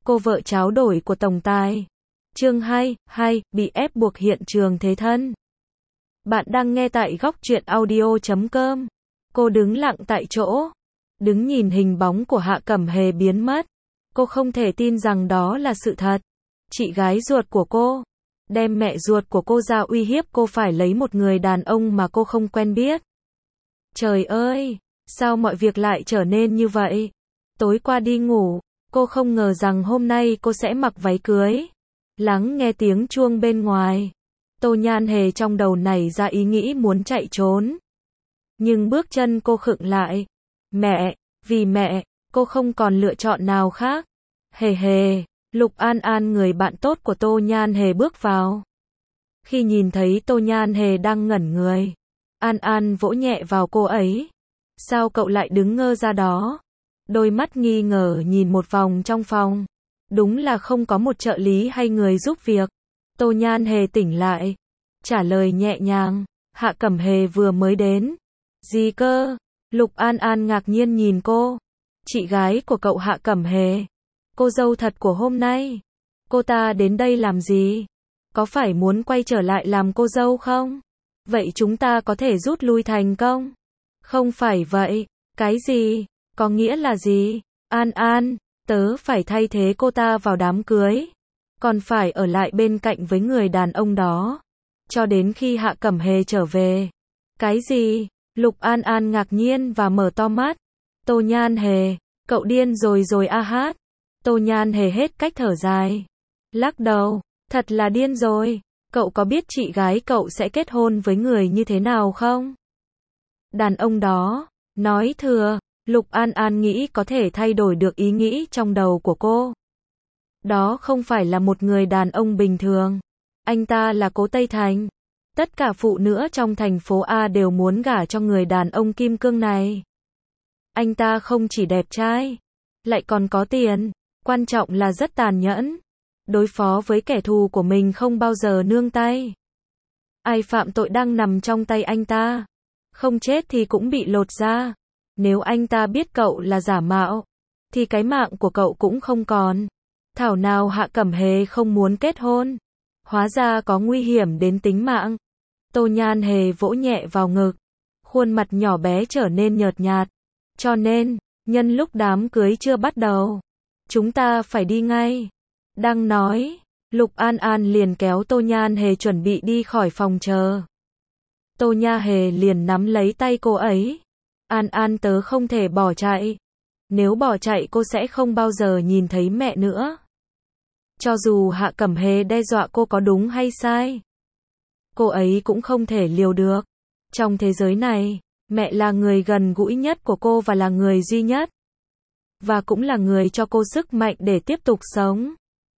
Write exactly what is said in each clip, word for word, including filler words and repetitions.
cô vợ tráo đổi của tổng tài. Chương hai, hai, bị ép buộc hiện trường thế thân. Bạn đang nghe tại góc truyện audio chấm com. Cô đứng lặng tại chỗ, đứng nhìn hình bóng của Hạ Cẩm Hề biến mất. Cô không thể tin rằng đó là sự thật. Chị gái ruột của cô đem mẹ ruột của cô ra uy hiếp cô phải lấy một người đàn ông mà cô không quen biết. Trời ơi, sao mọi việc lại trở nên như vậy? Tối qua đi ngủ, cô không ngờ rằng hôm nay cô sẽ mặc váy cưới. Lắng nghe tiếng chuông bên ngoài, Tô Nhan Hề trong đầu nảy ra ý nghĩ muốn chạy trốn. Nhưng bước chân cô khựng lại. Mẹ, vì mẹ, cô không còn lựa chọn nào khác. Hề hề, Lục An An, người bạn tốt của Tô Nhan Hề bước vào. Khi nhìn thấy Tô Nhan Hề đang ngẩn người, An An vỗ nhẹ vào cô ấy. Sao cậu lại đứng ngơ ra đó? Đôi mắt nghi ngờ nhìn một vòng trong phòng. Đúng là không có một trợ lý hay người giúp việc. Tô Nhan Hề tỉnh lại, trả lời nhẹ nhàng, Hạ Cẩm Hề vừa mới đến. Gì cơ? Lục An An ngạc nhiên nhìn cô. Chị gái của cậu Hạ Cẩm Hề, cô dâu thật của hôm nay. Cô ta đến đây làm gì? Có phải muốn quay trở lại làm cô dâu không? Vậy chúng ta có thể rút lui thành công? Không phải vậy. Cái gì? Có nghĩa là gì? An An, tớ phải thay thế cô ta vào đám cưới. Còn phải ở lại bên cạnh với người đàn ông đó cho đến khi Hạ Cẩm Hề trở về. Cái gì? Lục An An ngạc nhiên và mở to mắt. Tô Nhan Hề, cậu điên rồi rồi a hát. Tô Nhan Hề hết cách thở dài, lắc đầu, thật là điên rồi. Cậu có biết chị gái cậu sẽ kết hôn với người như thế nào không? Đàn ông đó, nói thừa. Lục An An nghĩ có thể thay đổi được ý nghĩ trong đầu của cô. Đó không phải là một người đàn ông bình thường. Anh ta là Cố Tây Thành. Tất cả phụ nữ trong thành phố A đều muốn gả cho người đàn ông kim cương này. Anh ta không chỉ đẹp trai, lại còn có tiền. Quan trọng là rất tàn nhẫn. Đối phó với kẻ thù của mình không bao giờ nương tay. Ai phạm tội đang nằm trong tay anh ta. Không chết thì cũng bị lột da. Nếu anh ta biết cậu là giả mạo, thì cái mạng của cậu cũng không còn. Thảo nào Hạ Cẩm Hề không muốn kết hôn. Hóa ra có nguy hiểm đến tính mạng. Tô Nhan Hề vỗ nhẹ vào ngực. Khuôn mặt nhỏ bé trở nên nhợt nhạt. Cho nên, nhân lúc đám cưới chưa bắt đầu, chúng ta phải đi ngay. Đang nói, Lục An An liền kéo Tô Nhan Hề chuẩn bị đi khỏi phòng chờ. Tô Nhan Hề liền nắm lấy tay cô ấy. An An, tớ không thể bỏ chạy. Nếu bỏ chạy cô sẽ không bao giờ nhìn thấy mẹ nữa. Cho dù Hạ Cẩm Hề đe dọa cô có đúng hay sai, cô ấy cũng không thể liều được. Trong thế giới này, mẹ là người gần gũi nhất của cô và là người duy nhất. Và cũng là người cho cô sức mạnh để tiếp tục sống.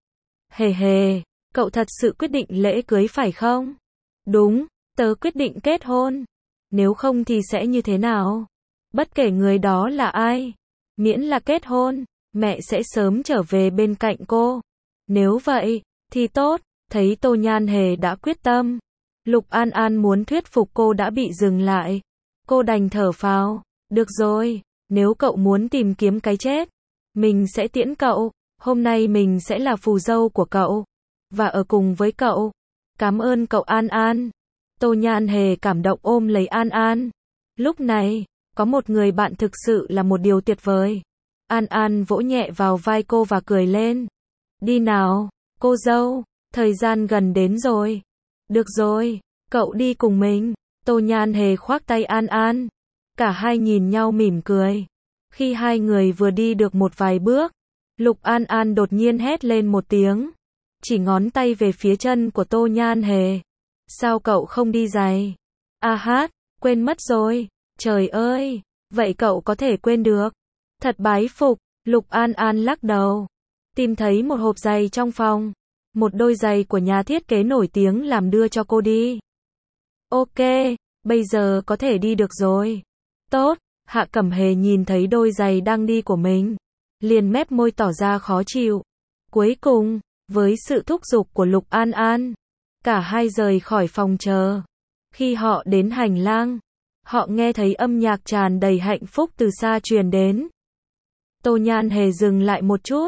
Hề hề, cậu thật sự quyết định lễ cưới phải không? Đúng, tớ quyết định kết hôn. Nếu không thì sẽ như thế nào? Bất kể người đó là ai, miễn là kết hôn, mẹ sẽ sớm trở về bên cạnh cô. Nếu vậy, thì tốt. Thấy Tô Nhan Hề đã quyết tâm, Lục An An muốn thuyết phục cô đã bị dừng lại. Cô đành thở phào. Được rồi, nếu cậu muốn tìm kiếm cái chết, mình sẽ tiễn cậu. Hôm nay mình sẽ là phù dâu của cậu, và ở cùng với cậu. Cảm ơn cậu An An. Tô Nhan Hề cảm động ôm lấy An An. Lúc này, có một người bạn thực sự là một điều tuyệt vời. An An vỗ nhẹ vào vai cô và cười lên. Đi nào, cô dâu, thời gian gần đến rồi. Được rồi, cậu đi cùng mình. Tô Nhan Hề khoác tay An An. Cả hai nhìn nhau mỉm cười. Khi hai người vừa đi được một vài bước, Lục An An đột nhiên hét lên một tiếng. Chỉ ngón tay về phía chân của Tô Nhan Hề. Sao cậu không đi giày? A hát, quên mất rồi. Trời ơi, vậy cậu có thể quên được. Thật bái phục. Lục An An lắc đầu. Tìm thấy một hộp giày trong phòng. Một đôi giày của nhà thiết kế nổi tiếng làm đưa cho cô đi. Ok, bây giờ có thể đi được rồi. Tốt. Hạ Cẩm Hề nhìn thấy đôi giày đang đi của mình, liền mép môi tỏ ra khó chịu. Cuối cùng, với sự thúc giục của Lục An An, cả hai rời khỏi phòng chờ. Khi họ đến hành lang, họ nghe thấy âm nhạc tràn đầy hạnh phúc từ xa truyền đến. Tô Nhan Hề dừng lại một chút,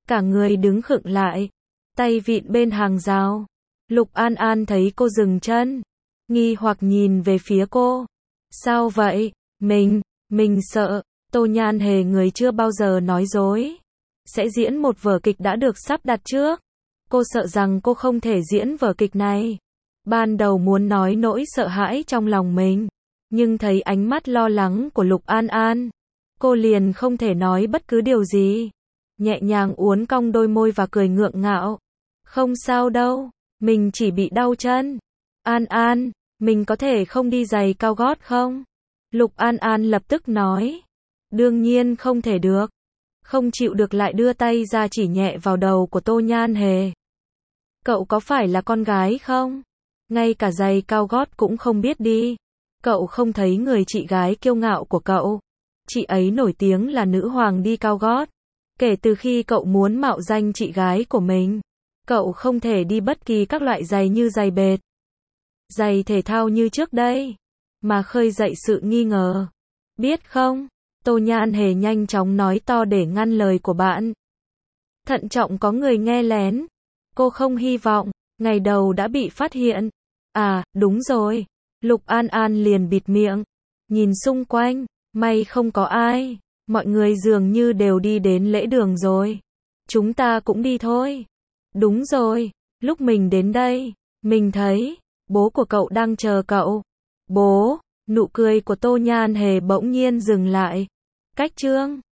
cả người đứng khựng lại, tay vịn bên hàng rào. Lục An An thấy cô dừng chân, nghi hoặc nhìn về phía cô. Sao vậy? Mình, mình sợ. Tô Nhan Hề người chưa bao giờ nói dối. Sẽ diễn một vở kịch đã được sắp đặt trước. Cô sợ rằng cô không thể diễn vở kịch này. Ban đầu muốn nói nỗi sợ hãi trong lòng mình, nhưng thấy ánh mắt lo lắng của Lục An An, cô liền không thể nói bất cứ điều gì. Nhẹ nhàng uốn cong đôi môi và cười ngượng ngạo. Không sao đâu, mình chỉ bị đau chân. An An, mình có thể không đi giày cao gót không? Lục An An lập tức nói. Đương nhiên không thể được. Không chịu được lại đưa tay ra chỉ nhẹ vào đầu của Tô Nhan Hề. Cậu có phải là con gái không? Ngay cả giày cao gót cũng không biết đi. Cậu không thấy người chị gái kiêu ngạo của cậu. Chị ấy nổi tiếng là nữ hoàng đi cao gót. Kể từ khi cậu muốn mạo danh chị gái của mình, cậu không thể đi bất kỳ các loại giày như giày bệt, giày thể thao như trước đây, mà khơi dậy sự nghi ngờ. Biết không? Tô Nhan Hề nhanh chóng nói to để ngăn lời của bạn. Thận trọng có người nghe lén. Cô không hy vọng ngày đầu đã bị phát hiện. À, đúng rồi. Lục An An liền bịt miệng, nhìn xung quanh, may không có ai. Mọi người dường như đều đi đến lễ đường rồi. Chúng ta cũng đi thôi. Đúng rồi, lúc mình đến đây, mình thấy bố của cậu đang chờ cậu. Bố? Nụ cười của Tô Nhan Hề bỗng nhiên dừng lại. Cách Trương